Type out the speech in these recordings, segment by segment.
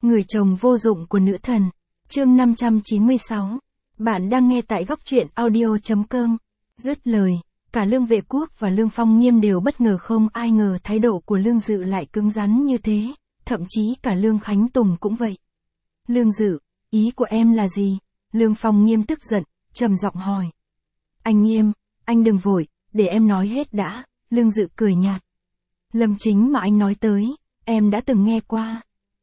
Người chồng vô dụng của nữ thần. Chương 596. Bạn đang nghe tại góc truyện audio.com. Dứt lời, cả Lương Vệ Quốc và Lương Phong Nghiêm đều bất ngờ, không ai ngờ thái độ của Lương Dự lại cứng rắn như thế, thậm chí cả Lương Khánh Tùng cũng vậy. Lương Dự, ý của em là gì? Lương Phong Nghiêm tức giận, trầm giọng hỏi. Anh Nghiêm, anh đừng vội, để em nói hết đã. Lương Dự cười nhạt. Lâm Chính mà anh nói tới, em đã từng nghe qua.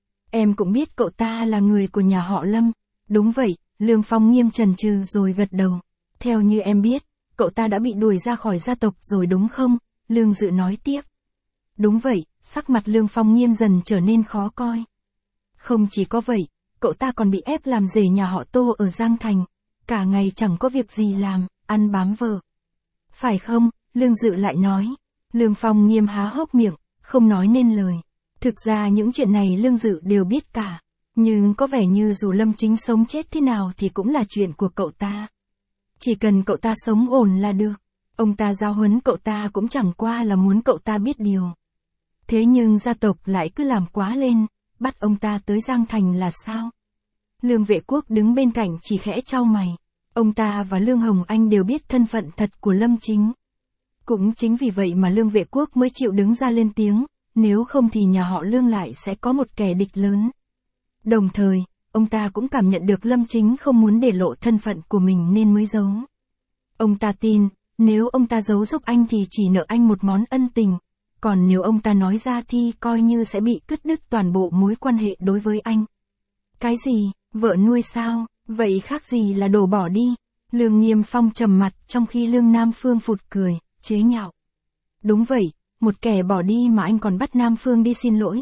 Em cũng biết cậu ta là người của nhà họ Lâm. Đúng vậy, Lương Phong Nghiêm chần chừ rồi gật đầu. Theo như em biết, cậu ta đã bị đuổi ra khỏi gia tộc rồi đúng không? Lương Dự nói tiếp. Đúng vậy, sắc mặt Lương Phong Nghiêm dần trở nên khó coi. Không chỉ có vậy, cậu ta còn bị ép làm rể nhà họ Tô ở Giang Thành. Cả ngày chẳng có việc gì làm, ăn bám vợ. Phải không? Lương Dự lại nói. Lương Phong Nghiêm há hốc miệng, không nói nên lời. Thực ra những chuyện này Lương Dự đều biết cả. Nhưng có vẻ như dù Lâm Chính sống chết thế nào thì cũng là chuyện của cậu ta. Chỉ cần cậu ta sống ổn là được. Ông ta giáo huấn cậu ta cũng chẳng qua là muốn cậu ta biết điều. Thế nhưng gia tộc lại cứ làm quá lên, bắt ông ta tới Giang Thành là sao? Lương Vệ Quốc đứng bên cạnh chỉ khẽ chau mày. Ông ta và Lương Hồng Anh đều biết thân phận thật của Lâm Chính. Cũng chính vì vậy mà Lương Vệ Quốc mới chịu đứng ra lên tiếng, nếu không thì nhà họ Lương lại sẽ có một kẻ địch lớn. Đồng thời, ông ta cũng cảm nhận được Lâm Chính không muốn để lộ thân phận của mình nên mới giấu. Ông ta tin, nếu ông ta giấu giúp anh thì chỉ nợ anh một món ân tình, còn nếu ông ta nói ra thì coi như sẽ bị cắt đứt toàn bộ mối quan hệ đối với anh. Cái gì, vợ nuôi sao, vậy khác gì là đổ bỏ đi? Lương Nghiêm Phong trầm mặt trong khi Lương Nam Phương phụt cười, chế nhạo. Đúng vậy, một kẻ bỏ đi mà anh còn bắt Nam Phương đi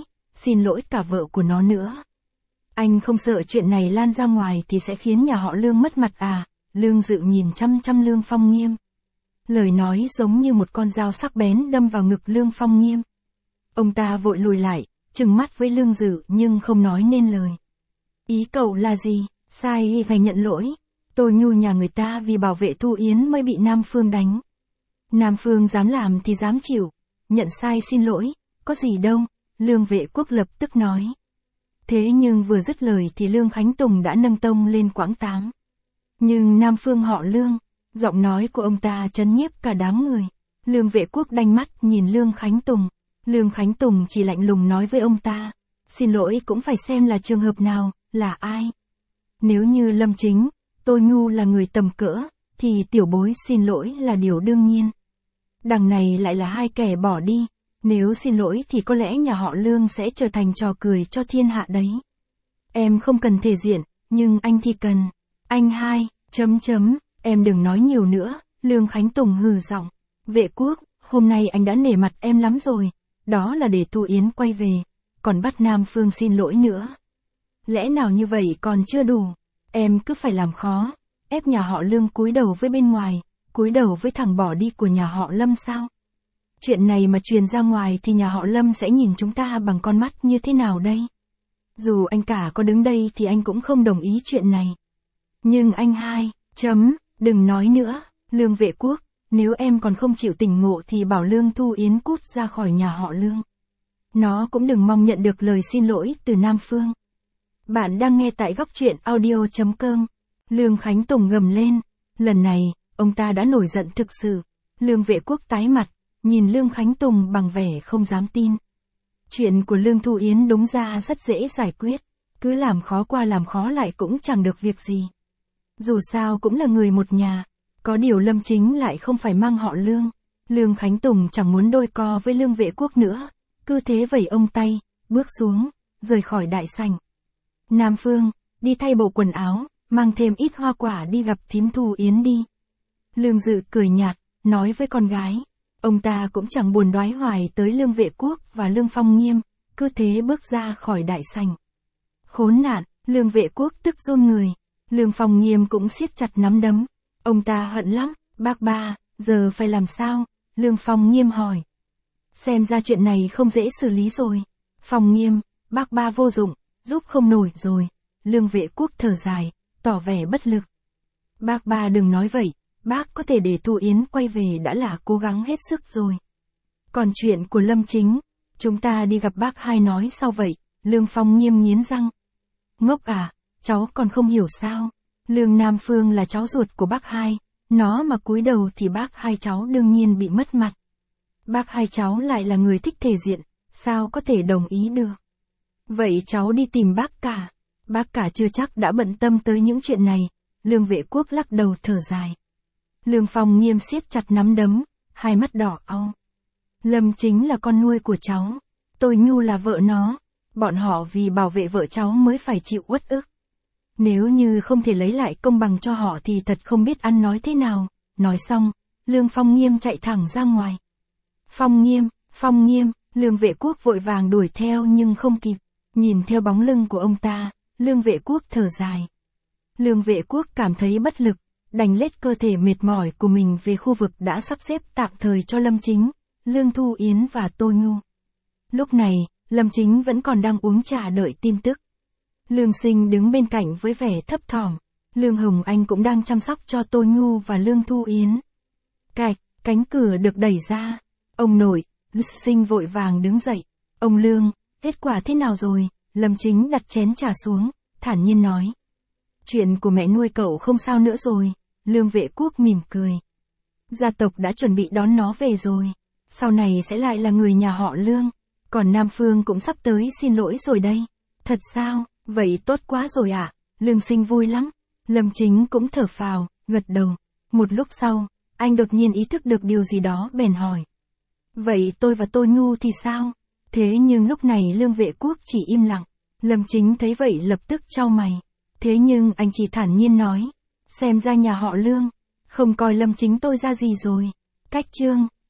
xin lỗi cả vợ của nó nữa. Anh không sợ chuyện này lan ra ngoài thì sẽ khiến nhà họ Lương mất mặt à? Lương Dự nhìn chăm chăm Lương Phong Nghiêm. Lời nói giống như một con dao sắc bén đâm vào ngực Lương Phong Nghiêm. Ông ta vội lùi lại, trừng mắt với Lương Dự nhưng không nói nên lời. Ý cậu là gì? Sai phải nhận lỗi. Tôi nhu nhà người ta vì bảo vệ Thu Yến mới bị Nam Phương đánh. Nam Phương dám làm thì dám chịu. Nhận sai xin lỗi, có gì đâu. Lương Vệ Quốc lập tức nói. Thế nhưng vừa dứt lời thì Lương Khánh Tùng đã nâng tông lên quãng 8. Nhưng Nam Phương họ Lương, giọng nói của ông ta trấn nhiếp cả đám người. Lương Vệ Quốc đanh mắt nhìn Lương Khánh Tùng. Lương Khánh Tùng chỉ lạnh lùng nói với ông ta. Xin lỗi cũng phải xem là trường hợp nào, là ai. Nếu như Lâm Chính, Tô Nhu là người tầm cỡ, thì tiểu bối xin lỗi là điều đương nhiên. Đằng này lại là hai kẻ bỏ đi. Nếu xin lỗi thì có lẽ nhà họ Lương sẽ trở thành trò cười cho thiên hạ đấy. Em không cần thể diện, nhưng anh thì cần. Anh hai, em đừng nói nhiều nữa, Lương Khánh Tùng hừ giọng. Vệ Quốc, hôm nay anh đã nể mặt em lắm rồi, đó là để Thu Yến quay về, còn bắt Nam Phương xin lỗi nữa. Lẽ nào như vậy còn chưa đủ, em cứ phải làm khó, ép nhà họ Lương cúi đầu với bên ngoài, cúi đầu với thằng bỏ đi của nhà họ Lâm sao? Chuyện này mà truyền ra ngoài thì nhà họ Lâm sẽ nhìn chúng ta bằng con mắt như thế nào đây? Dù anh cả có đứng đây thì anh cũng không đồng ý chuyện này. Nhưng anh hai, đừng nói nữa, Lương Vệ Quốc, nếu em còn không chịu tỉnh ngộ thì bảo Lương Thu Yến cút ra khỏi nhà họ Lương. Nó cũng đừng mong nhận được lời xin lỗi từ Nam Phương. Bạn đang nghe tại góc truyện audio.com. Lương Khánh Tùng gầm lên, lần này, ông ta đã nổi giận thực sự. Lương Vệ Quốc tái mặt, nhìn Lương Khánh Tùng bằng vẻ không dám tin. Chuyện của Lương Thu Yến đúng ra rất dễ giải quyết, cứ làm khó qua làm khó lại cũng chẳng được việc gì. Dù sao cũng là người một nhà, có điều Lâm Chính lại không phải mang họ Lương. Lương Khánh Tùng chẳng muốn đôi co với Lương Vệ Quốc nữa, cứ thế vẩy ông tay, bước xuống, rời khỏi đại sảnh. Nam Phương, đi thay bộ quần áo, mang thêm ít hoa quả đi gặp thím Thu Yến đi. Lương Dự cười nhạt, nói với con gái. Ông ta cũng chẳng buồn đoái hoài tới Lương Vệ Quốc và Lương Phong Nghiêm, cứ thế bước ra khỏi đại sảnh. Khốn nạn, Lương Vệ Quốc tức run người. Lương Phong Nghiêm cũng siết chặt nắm đấm. Ông ta hận lắm, bác ba, giờ phải làm sao? Lương Phong Nghiêm hỏi. Xem ra chuyện này không dễ xử lý rồi. Phong Nghiêm, bác ba vô dụng, giúp không nổi rồi. Lương Vệ Quốc thở dài, tỏ vẻ bất lực. Bác ba đừng nói vậy. Bác có thể để Thu Yến quay về đã là cố gắng hết sức rồi. Còn chuyện của Lâm Chính, chúng ta đi gặp bác hai nói sau vậy. Lương Phong Nghiêm nghiến răng. Ngốc à, cháu còn không hiểu sao. Lương Nam Phương là cháu ruột của bác hai, nó mà cúi đầu thì bác hai cháu đương nhiên bị mất mặt. Bác hai cháu lại là người thích thể diện, sao có thể đồng ý được. Vậy cháu đi tìm bác cả. Bác cả chưa chắc đã bận tâm tới những chuyện này. Lương Vệ Quốc lắc đầu thở dài. Lương Phong Nghiêm siết chặt nắm đấm, hai mắt đỏ au. Lâm Chính là con nuôi của cháu, Tôi Nhu là vợ nó, bọn họ vì bảo vệ vợ cháu mới phải chịu uất ức. Nếu như không thể lấy lại công bằng cho họ thì thật không biết ăn nói thế nào. Nói xong, Lương Phong Nghiêm chạy thẳng ra ngoài. Phong Nghiêm, Lương Vệ Quốc vội vàng đuổi theo nhưng không kịp. Nhìn theo bóng lưng của ông ta, Lương Vệ Quốc thở dài. Lương Vệ Quốc cảm thấy bất lực, đành lết cơ thể mệt mỏi của mình về khu vực đã sắp xếp tạm thời cho Lâm Chính, Lương Thu Yến và Tô Nhu. Lúc này, Lâm Chính vẫn còn đang uống trà đợi tin tức. Lương Sinh đứng bên cạnh với vẻ thấp thỏm. Lương Hồng Anh cũng đang chăm sóc cho Tô Nhu và Lương Thu Yến. Cạch, cánh cửa được đẩy ra. Ông nội, Lương Sinh vội vàng đứng dậy. Ông Lương, kết quả thế nào rồi? Lâm Chính đặt chén trà xuống, thản nhiên nói. Chuyện của mẹ nuôi cậu không sao nữa rồi. Lương Vệ Quốc mỉm cười. Gia tộc đã chuẩn bị đón nó về rồi. Sau này sẽ lại là người nhà họ Lương. Còn Nam Phương cũng sắp tới xin lỗi rồi đây. Thật sao? Vậy tốt quá rồi ạ. Lương Sinh vui lắm. Lâm Chính cũng thở phào, gật đầu. Một lúc sau, anh đột nhiên ý thức được điều gì đó bèn hỏi. Vậy tôi và Tô Nhu thì sao? Thế nhưng lúc này Lương Vệ Quốc chỉ im lặng. Lâm Chính thấy vậy lập tức chau mày. Thế nhưng anh chỉ thản nhiên nói. Xem ra nhà họ Lương không coi Lâm Chính tôi ra gì rồi. Cách chương